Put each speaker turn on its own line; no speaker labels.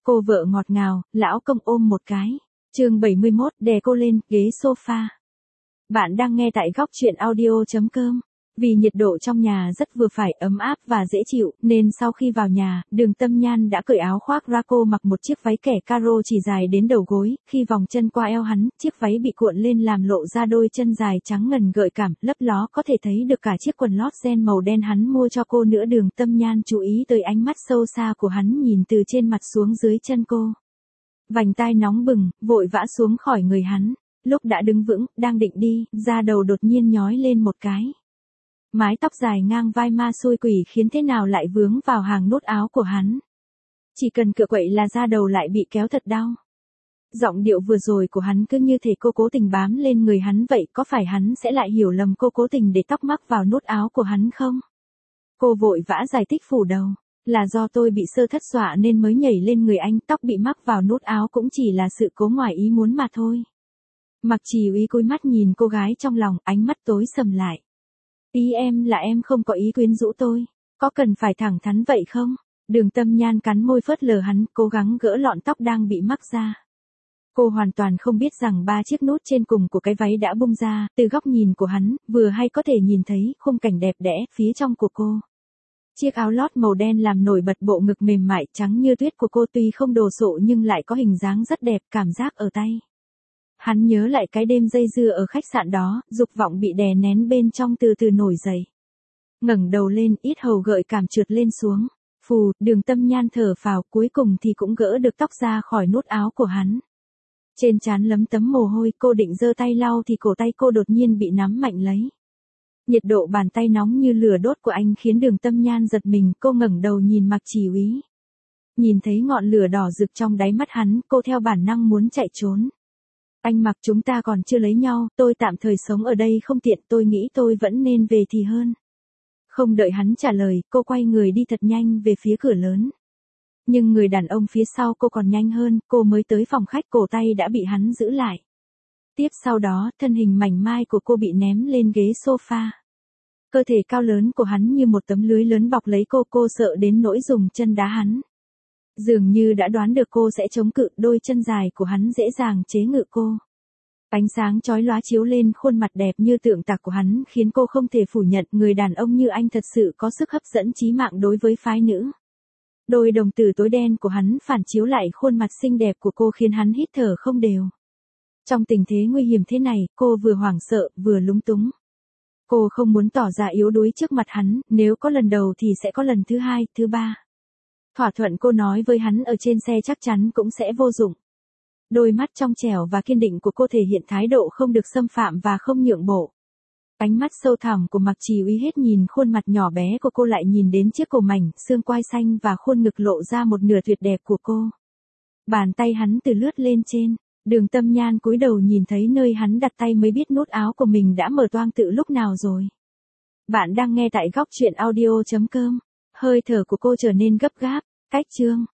Cô vợ ngọt ngào, lão công ôm một cái. Chương 71, đè cô lên ghế sofa. Bạn đang nghe tại góc truyện audio.com. Vì nhiệt độ trong nhà rất vừa phải, ấm áp và dễ chịu, nên sau khi vào nhà, Đường Tâm Nhan đã cởi áo khoác ra. Cô mặc một chiếc váy kẻ caro chỉ dài đến đầu gối, khi vòng chân qua eo hắn, chiếc váy bị cuộn lên làm lộ ra đôi chân dài trắng ngần gợi cảm, lấp ló có thể thấy được cả chiếc quần lót ren màu đen hắn mua cho cô nữa. Đường Tâm Nhan chú ý tới ánh mắt sâu xa của hắn nhìn từ trên mặt xuống dưới chân cô. Vành tai nóng bừng, vội vã xuống khỏi người hắn. Lúc đã đứng vững, đang định đi, da đầu đột nhiên nhói lên một cái. Mái tóc dài ngang vai ma xui quỷ khiến thế nào lại vướng vào hàng nút áo của hắn. Chỉ cần cựa quậy là da đầu lại bị kéo thật đau. Giọng điệu vừa rồi của hắn cứ như thể cô cố tình bám lên người hắn vậy, có phải hắn sẽ lại hiểu lầm cô cố tình để tóc mắc vào nút áo của hắn không? Cô vội vã giải thích phủ đầu. Là do tôi bị sơ thất dọa nên mới nhảy lên người anh, tóc bị mắc vào nút áo cũng chỉ là sự cố ngoài ý muốn mà thôi. Mặc Chỉ Uy cúi mắt nhìn cô gái trong lòng, ánh mắt tối sầm lại. Ý em là em không có ý quyến rũ tôi, có cần phải thẳng thắn vậy không? Đường Tâm Nhan cắn môi phớt lờ hắn, cố gắng gỡ lọn tóc đang bị mắc ra. Cô hoàn toàn không biết rằng 3 chiếc nút trên cùng của cái váy đã bung ra, từ góc nhìn của hắn, vừa hay có thể nhìn thấy khung cảnh đẹp đẽ phía trong của cô. Chiếc áo lót màu đen làm nổi bật bộ ngực mềm mại trắng như tuyết của cô, tuy không đồ sộ nhưng lại có hình dáng rất đẹp, cảm giác ở tay. Hắn nhớ lại cái đêm dây dưa ở khách sạn đó, dục vọng bị đè nén bên trong từ từ nổi dậy. Ngẩng đầu lên, yết hầu gợi cảm trượt lên xuống. Phù, Đường Tâm Nhan thở phào, cuối cùng thì cũng gỡ được tóc ra khỏi nút áo của hắn. Trên trán lấm tấm mồ hôi, cô định giơ tay lau thì cổ tay cô đột nhiên bị nắm mạnh lấy. Nhiệt độ bàn tay nóng như lửa đốt của anh khiến Đường Tâm Nhan giật mình, cô ngẩng đầu nhìn Mặc Chỉ Uy. Nhìn thấy ngọn lửa đỏ rực trong đáy mắt hắn, cô theo bản năng muốn chạy trốn. Anh Mặc, chúng ta còn chưa lấy nhau, tôi tạm thời sống ở đây không tiện, tôi nghĩ tôi vẫn nên về thì hơn. Không đợi hắn trả lời, cô quay người đi thật nhanh về phía cửa lớn. Nhưng người đàn ông phía sau cô còn nhanh hơn, cô mới tới phòng khách cổ tay đã bị hắn giữ lại. Tiếp sau đó, thân hình mảnh mai của cô bị ném lên ghế sofa. Cơ thể cao lớn của hắn như một tấm lưới lớn bọc lấy cô sợ đến nỗi dùng chân đá hắn. Dường như đã đoán được cô sẽ chống cự, đôi chân dài của hắn dễ dàng chế ngự cô. Ánh sáng chói lóa chiếu lên khuôn mặt đẹp như tượng tạc của hắn khiến cô không thể phủ nhận người đàn ông như anh thật sự có sức hấp dẫn chí mạng đối với phái nữ. Đôi đồng tử tối đen của hắn phản chiếu lại khuôn mặt xinh đẹp của cô khiến hắn hít thở không đều. Trong tình thế nguy hiểm thế này, cô vừa hoảng sợ, vừa lúng túng. Cô không muốn tỏ ra yếu đuối trước mặt hắn, nếu có lần đầu thì sẽ có lần thứ hai, thứ ba. Thỏa thuận cô nói với hắn ở trên xe chắc chắn cũng sẽ vô dụng. Đôi mắt trong trẻo và kiên định của cô thể hiện thái độ không được xâm phạm và không nhượng bộ. Ánh mắt sâu thẳm của Mặc Chỉ Uy hết nhìn khuôn mặt nhỏ bé của cô lại nhìn đến chiếc cổ mảnh, xương quai xanh và khuôn ngực lộ ra một nửa tuyệt đẹp của cô. Bàn tay hắn từ lướt lên trên, Đường Tâm Nhan cúi đầu nhìn thấy nơi hắn đặt tay mới biết nút áo của mình đã mở toang từ lúc nào rồi. Bạn đang nghe tại góc truyện audio.com. Hơi thở của cô trở nên gấp gáp, cách chương.